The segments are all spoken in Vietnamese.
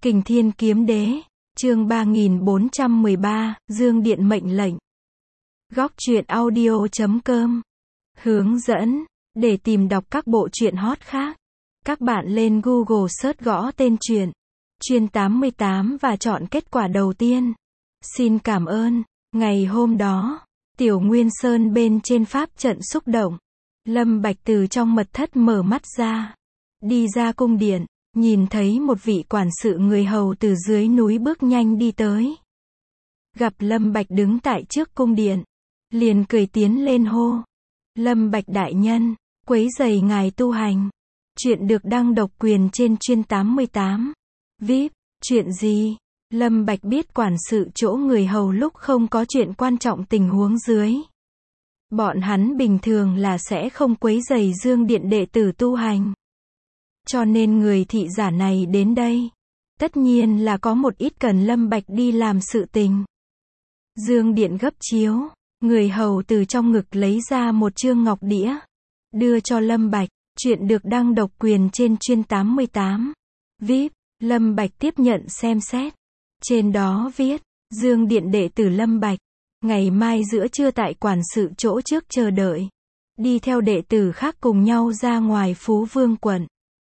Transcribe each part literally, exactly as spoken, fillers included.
Kình Thiên Kiếm Đế, chương ba nghìn bốn trăm mười ba, Dương Điện mệnh lệnh. Góc truyện audio chấm com. Hướng dẫn, để tìm đọc các bộ truyện hot khác, các bạn lên Google search gõ tên truyện, Chuyên tám mươi tám và chọn kết quả đầu tiên. Xin cảm ơn. Ngày hôm đó, Tiểu Nguyên Sơn bên trên pháp trận xúc động. Lâm Bạch từ trong mật thất mở mắt ra, đi ra cung điện, nhìn thấy một vị quản sự người hầu từ dưới núi bước nhanh đi tới. Gặp Lâm Bạch đứng tại trước cung điện, liền cười tiến lên hô: Lâm Bạch đại nhân, quấy rầy ngài tu hành. Chuyện được đăng độc quyền trên Chuyên tám mươi tám. vê i pê, chuyện gì? Lâm Bạch biết quản sự chỗ người hầu lúc không có chuyện quan trọng tình huống dưới, bọn hắn bình thường là sẽ không quấy rầy Dương Điện đệ tử tu hành. Cho nên người thị giả này đến đây, tất nhiên là có một ít cần Lâm Bạch đi làm sự tình. Dương Điện gấp chiếu, người hầu từ trong ngực lấy ra một chương ngọc đĩa, đưa cho Lâm Bạch. Chuyện được đăng độc quyền trên Chuyên tám mươi tám. vê i pê, Lâm Bạch tiếp nhận xem xét. Trên đó viết: Dương Điện đệ tử Lâm Bạch, ngày mai giữa trưa tại quản sự chỗ trước chờ đợi. Đi theo đệ tử khác cùng nhau ra ngoài Phú Vương quận.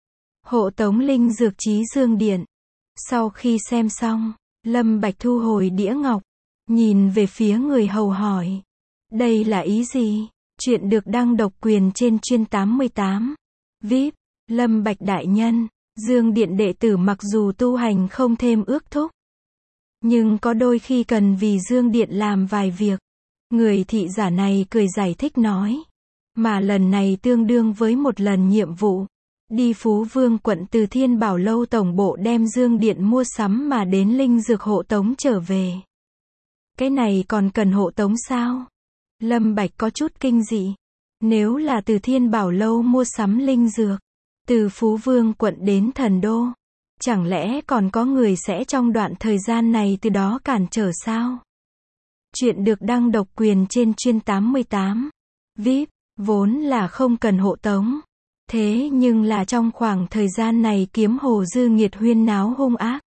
Hộ tống linh dược chí Dương Điện. Sau khi xem xong, Lâm Bạch thu hồi đĩa ngọc, nhìn về phía người hầu hỏi: đây là ý gì? Chuyện được đăng độc quyền trên Chuyên tám mươi tám. vê i pê, Lâm Bạch đại nhân, Dương Điện đệ tử mặc dù tu hành không thêm ước thúc, nhưng có đôi khi cần vì Dương Điện làm vài việc. Người thị giả này cười giải thích nói: mà lần này tương đương với một lần nhiệm vụ, đi Phú Vương quận từ Thiên Bảo Lâu tổng bộ đem Dương Điện mua sắm mà đến linh dược hộ tống trở về. Cái này còn cần hộ tống sao? Lâm Bạch có chút kinh dị. Nếu là từ Thiên Bảo Lâu mua sắm linh dược, từ Phú Vương quận đến Thần Đô, chẳng lẽ còn có người sẽ trong đoạn thời gian này từ đó cản trở sao? Chuyện được đăng độc quyền trên Chuyên tám mươi tám. vê i pê, vốn là không cần hộ tống. Thế nhưng là trong khoảng thời gian này Kiếm Hồ Dư Nghiệt huyên náo hung ác.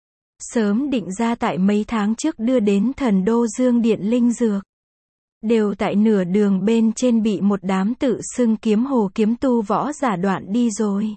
Sớm định ra tại mấy tháng trước đưa đến Thần Đô Dương Điện linh dược, đều tại nửa đường bên trên bị một đám tự xưng Kiếm Hồ kiếm tu võ giả đoạn đi rồi.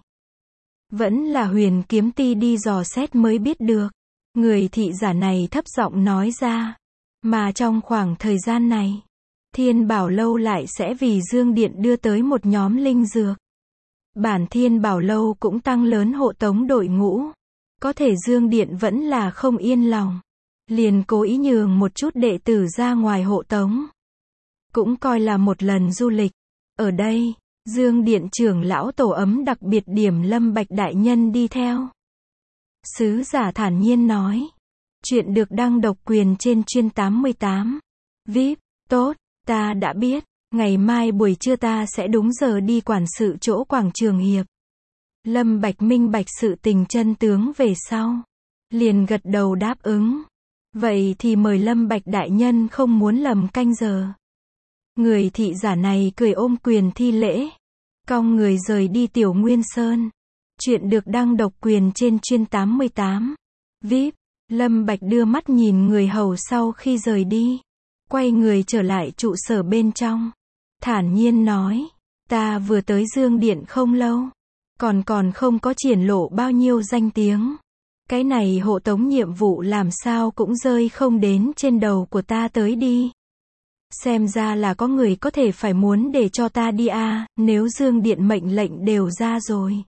Vẫn là Huyền Kiếm Ti đi dò xét mới biết được. Người thị giả này thấp giọng nói ra. Mà trong khoảng thời gian này, Thiên Bảo Lâu lại sẽ vì Dương Điện đưa tới một nhóm linh dược. Bản Thiên Bảo Lâu cũng tăng lớn hộ tống đội ngũ. Có thể Dương Điện vẫn là không yên lòng, liền cố ý nhường một chút đệ tử ra ngoài hộ tống, cũng coi là một lần du lịch. Ở đây, Dương Điện trưởng lão tổ ấm đặc biệt điểm Lâm Bạch đại nhân đi theo. Sứ giả thản nhiên nói. Chuyện được đăng độc quyền trên Chuyên tám mươi tám. vê i pê, tốt, ta đã biết, ngày mai buổi trưa ta sẽ đúng giờ đi quản sự chỗ quảng trường Hiệp. Lâm Bạch minh bạch sự tình chân tướng về sau, liền gật đầu đáp ứng. Vậy thì mời Lâm Bạch đại nhân không muốn lầm canh giờ. Người thị giả này cười ôm quyền thi lễ, cong người rời đi Tiểu Nguyên Sơn. Chuyện được đăng độc quyền trên Chuyên tám mươi tám. vê i pê, Lâm Bạch đưa mắt nhìn người hầu sau khi rời đi, quay người trở lại trụ sở bên trong, thản nhiên nói: ta vừa tới Dương Điện không lâu, còn còn không có triển lộ bao nhiêu danh tiếng. Cái này hộ tống nhiệm vụ làm sao cũng rơi không đến trên đầu của ta tới đi. Xem ra là có người có thể phải muốn để cho ta đi à, nếu Dương Điện mệnh lệnh đều ra rồi,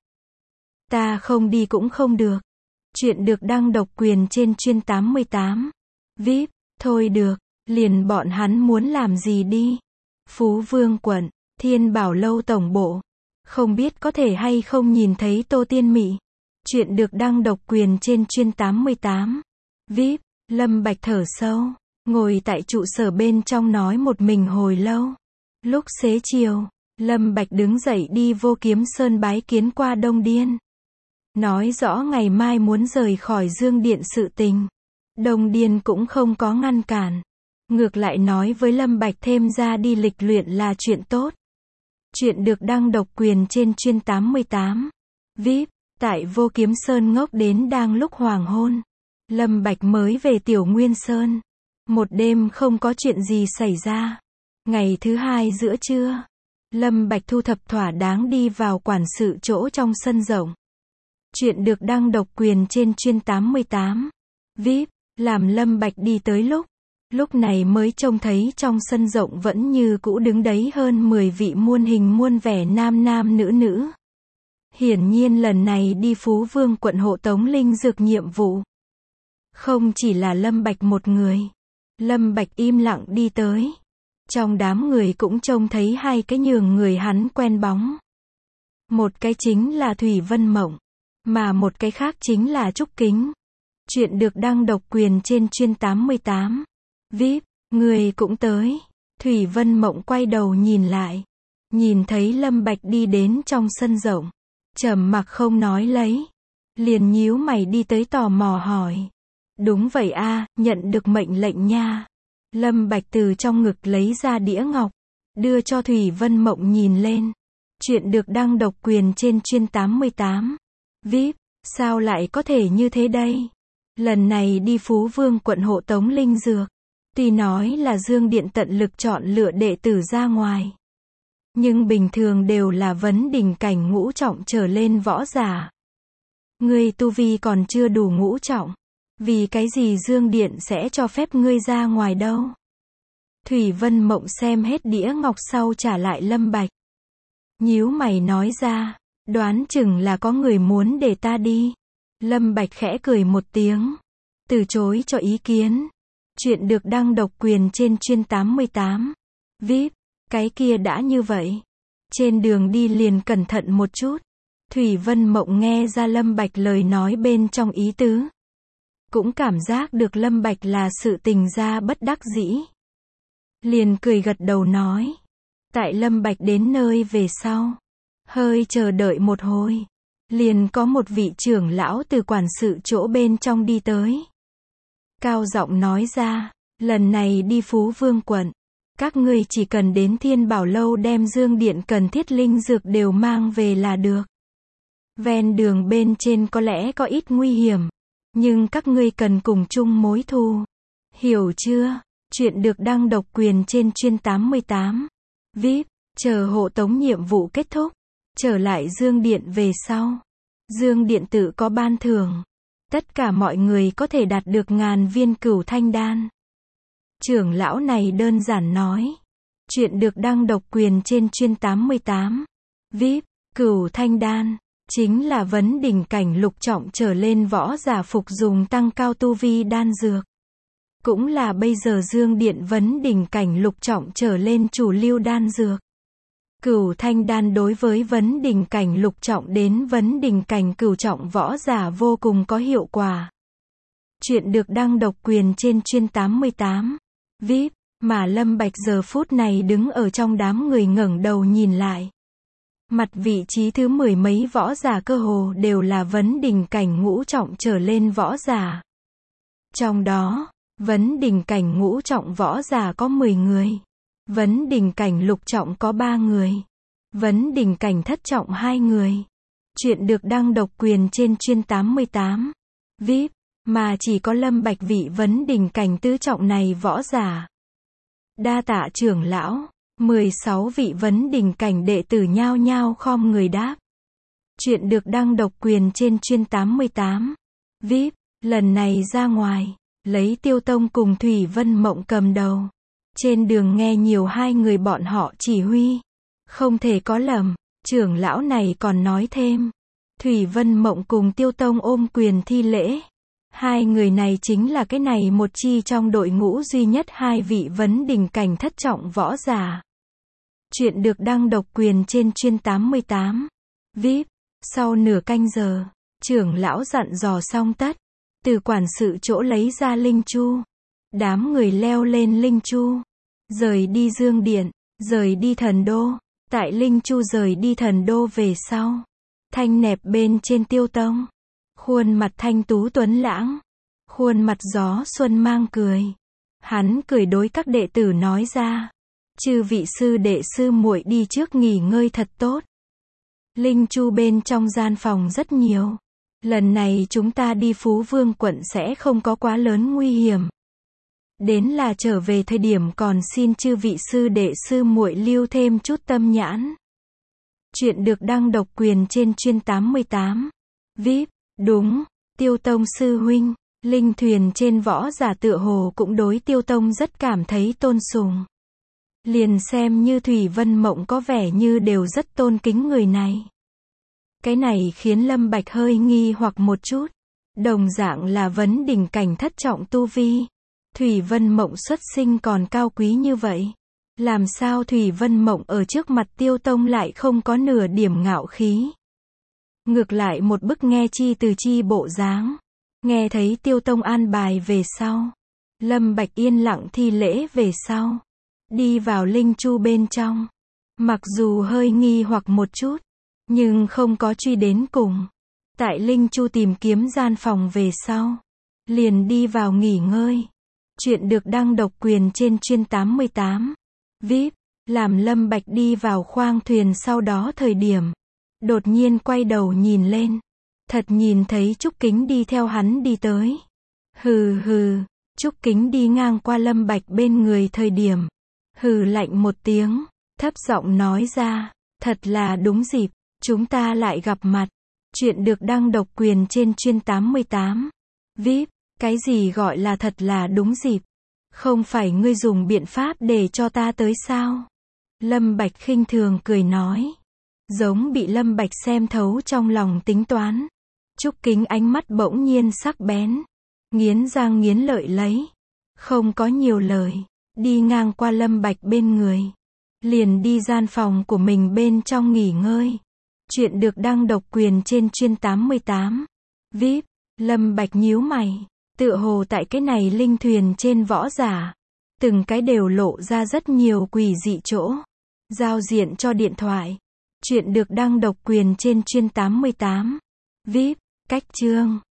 ta không đi cũng không được. Chuyện được đăng độc quyền trên Chuyên tám mươi tám. vê i pê, thôi được, liền bọn hắn muốn làm gì đi. Phú Vương quận, Thiên Bảo Lâu tổng bộ, không biết có thể hay không nhìn thấy Tô Tiên Mị. Chuyện được đăng độc quyền trên Chuyên tám mươi tám. vê i pê, Lâm Bạch thở sâu, ngồi tại trụ sở bên trong nói một mình hồi lâu. Lúc xế chiều, Lâm Bạch đứng dậy đi Vô Kiếm Sơn bái kiến qua Đông Điên, nói rõ ngày mai muốn rời khỏi Dương Điện sự tình. Đông Điên cũng không có ngăn cản, ngược lại nói với Lâm Bạch thêm ra đi lịch luyện là chuyện tốt. Chuyện được đăng độc quyền trên Chuyên tám mươi tám. vê i pê, Tại Vô Kiếm Sơn ngốc đến đang lúc hoàng hôn. Lâm Bạch mới về Tiểu Nguyên Sơn. Một đêm không có chuyện gì xảy ra. Ngày thứ hai giữa trưa, Lâm Bạch thu thập thỏa đáng đi vào quản sự chỗ trong sân rộng. Chuyện được đăng độc quyền trên chuyên tám mươi tám. vê i pê, làm Lâm Bạch đi tới lúc. Lúc này mới trông thấy trong sân rộng vẫn như cũ đứng đấy hơn mười vị muôn hình muôn vẻ nam nam nữ nữ. Hiển nhiên lần này đi Phú Vương quận hộ tống linh dược nhiệm vụ. Không chỉ là Lâm Bạch một người. Lâm Bạch im lặng đi tới. Trong đám người cũng trông thấy hai cái nhường người hắn quen bóng. Một cái chính là Thủy Vân Mộng, mà một cái khác chính là Trúc Kính. Chuyện được đăng độc quyền trên chuyên tám mươi tám. vê i pê, người cũng tới. Thủy Vân Mộng quay đầu nhìn lại. Nhìn thấy Lâm Bạch đi đến trong sân rộng. Trầm mặc không nói lấy. Liền nhíu mày đi tới tò mò hỏi. Đúng vậy a, nhận được mệnh lệnh nha. Lâm Bạch từ trong ngực lấy ra đĩa ngọc. Đưa cho Thủy Vân Mộng nhìn lên. Chuyện được đăng độc quyền trên chuyên tám mươi tám. vê i pê, sao lại có thể như thế đây? Lần này đi Phú Vương quận hộ tống linh dược. Tuy nói là Dương Điện tận lực chọn lựa đệ tử ra ngoài. Nhưng bình thường đều là vấn đỉnh cảnh ngũ trọng trở lên võ giả. Ngươi tu vi còn chưa đủ ngũ trọng. Vì cái gì Dương Điện sẽ cho phép ngươi ra ngoài đâu? Thủy Vân Mộng xem hết đĩa ngọc sau trả lại Lâm Bạch. Nhíu mày nói ra, đoán chừng là có người muốn để ta đi. Lâm Bạch khẽ cười một tiếng. Từ chối cho ý kiến. Chuyện được đăng độc quyền trên chuyên tám mươi tám. vê i pê, cái kia đã như vậy. Trên đường đi liền cẩn thận một chút. Thủy Vân Mộng nghe ra Lâm Bạch lời nói bên trong ý tứ. Cũng cảm giác được Lâm Bạch là sự tình ra bất đắc dĩ. Liền cười gật đầu nói. Tại Lâm Bạch đến nơi về sau. Hơi chờ đợi một hồi. Liền có một vị trưởng lão từ quản sự chỗ bên trong đi tới. Cao giọng nói ra. Lần này đi Phú Vương quận. Các ngươi chỉ cần đến Thiên Bảo Lâu đem Dương Điện cần thiết linh dược đều mang về là được. Ven đường bên trên có lẽ có ít nguy hiểm. Nhưng các ngươi cần cùng chung mối thù. Hiểu chưa? Chuyện được đăng độc quyền trên chuyên tám mươi tám. vê i pê, chờ hộ tống nhiệm vụ kết thúc. Trở lại Dương Điện về sau. Dương Điện tự có ban thưởng. Tất cả mọi người có thể đạt được ngàn viên cửu thanh đan. Trưởng lão này đơn giản nói. Chuyện được đăng độc quyền trên chuyên tám mươi tám. vê i pê, cửu thanh đan. Chính là vấn đỉnh cảnh lục trọng trở lên võ giả phục dùng tăng cao tu vi đan dược. Cũng là bây giờ Dương Điện vấn đỉnh cảnh lục trọng trở lên chủ lưu đan dược. Cửu thanh đan đối với vấn đỉnh cảnh lục trọng đến vấn đỉnh cảnh cửu trọng võ giả vô cùng có hiệu quả. Chuyện được đăng độc quyền trên chuyên tám mươi tám. vê i pê, mà Lâm Bạch giờ phút này đứng ở trong đám người ngẩng đầu nhìn lại. Mặt vị trí thứ mười mấy võ giả cơ hồ đều là vấn đỉnh cảnh ngũ trọng trở lên võ giả. Trong đó, vấn đỉnh cảnh ngũ trọng võ giả có mười người. Vấn đỉnh cảnh lục trọng có ba người. Vấn đỉnh cảnh thất trọng hai người. Chuyện được đăng độc quyền trên chuyên tám mươi tám. vê i pê, mà chỉ có Lâm Bạch vị vấn đỉnh cảnh tứ trọng này võ giả. Đa tạ trưởng lão. mười sáu vị vấn đỉnh cảnh đệ tử nhao nhao khom người đáp. Chuyện được đăng độc quyền trên chuyên tám mươi tám. vê i pê, lần này ra ngoài, lấy Tiêu Tông cùng Thủy Vân Mộng cầm đầu. Trên đường nghe nhiều hai người bọn họ chỉ huy. Không thể có lầm, trưởng lão này còn nói thêm. Thủy Vân Mộng cùng Tiêu Tông ôm quyền thi lễ. Hai người này chính là cái này một chi trong đội ngũ duy nhất hai vị vấn đỉnh cảnh thất trọng võ giả. Chuyện được đăng độc quyền trên chuyên tám mươi tám. vê i pê, sau nửa canh giờ, trưởng lão dặn dò xong tất. Từ quản sự chỗ lấy ra linh chu. Đám người leo lên linh chu. Rời đi Dương Điện, rời đi thần đô. Tại linh chu rời đi thần đô về sau. Thanh nẹp bên trên Tiêu Tông. Khuôn mặt thanh tú tuấn lãng. Khuôn mặt gió xuân mang cười. Hắn cười đối các đệ tử nói ra. Chư vị sư đệ sư muội đi trước nghỉ ngơi thật tốt. Linh chu bên trong gian phòng rất nhiều. Lần này chúng ta đi Phú Vương quận sẽ không có quá lớn nguy hiểm. Đến là trở về thời điểm còn xin chư vị sư đệ sư muội lưu thêm chút tâm nhãn. Chuyện được đăng độc quyền trên chuyên tám mươi tám. vê i pê, đúng, Tiêu Tông sư huynh, linh thuyền trên võ giả tựa hồ cũng đối Tiêu Tông rất cảm thấy tôn sùng. Liền xem như Thủy Vân Mộng có vẻ như đều rất tôn kính người này. Cái này khiến Lâm Bạch hơi nghi hoặc một chút. Đồng dạng là vấn đỉnh cảnh thất trọng tu vi. Thủy Vân Mộng xuất sinh còn cao quý như vậy. Làm sao Thủy Vân Mộng ở trước mặt Tiêu Tông lại không có nửa điểm ngạo khí. Ngược lại một bức nghe chi từ chi bộ dáng. Nghe thấy Tiêu Tông an bài về sau. Lâm Bạch yên lặng thi lễ về sau. Đi vào linh chu bên trong. Mặc dù hơi nghi hoặc một chút. Nhưng không có truy đến cùng. Tại linh chu tìm kiếm gian phòng về sau. Liền đi vào nghỉ ngơi. Chuyện được đăng độc quyền trên chuyên tám mươi tám. vê i pê, làm Lâm Bạch đi vào khoang thuyền sau đó thời điểm. Đột nhiên quay đầu nhìn lên. Thật nhìn thấy Trúc Kính đi theo hắn đi tới. Hừ hừ, Trúc Kính đi ngang qua Lâm Bạch bên người thời điểm. Hừ lạnh một tiếng, thấp giọng nói ra, thật là đúng dịp, chúng ta lại gặp mặt. Chuyện được đăng độc quyền trên chuyên tám mươi tám. vê i pê, cái gì gọi là thật là đúng dịp? Không phải ngươi dùng biện pháp để cho ta tới sao? Lâm Bạch khinh thường cười nói. Giống bị Lâm Bạch xem thấu trong lòng tính toán. Trúc Kính ánh mắt bỗng nhiên sắc bén. Nghiến răng nghiến lợi lấy. Không có nhiều lời. Đi ngang qua Lâm Bạch bên người. Liền đi gian phòng của mình bên trong nghỉ ngơi. Chuyện được đăng độc quyền trên chuyên tám mươi tám. vê i pê, Lâm Bạch nhíu mày. Tựa hồ tại cái này linh thuyền trên võ giả. Từng cái đều lộ ra rất nhiều quỷ dị chỗ. Giao diện cho điện thoại. Chuyện được đăng độc quyền trên chuyên tám mươi tám. vê i pê, cách chương.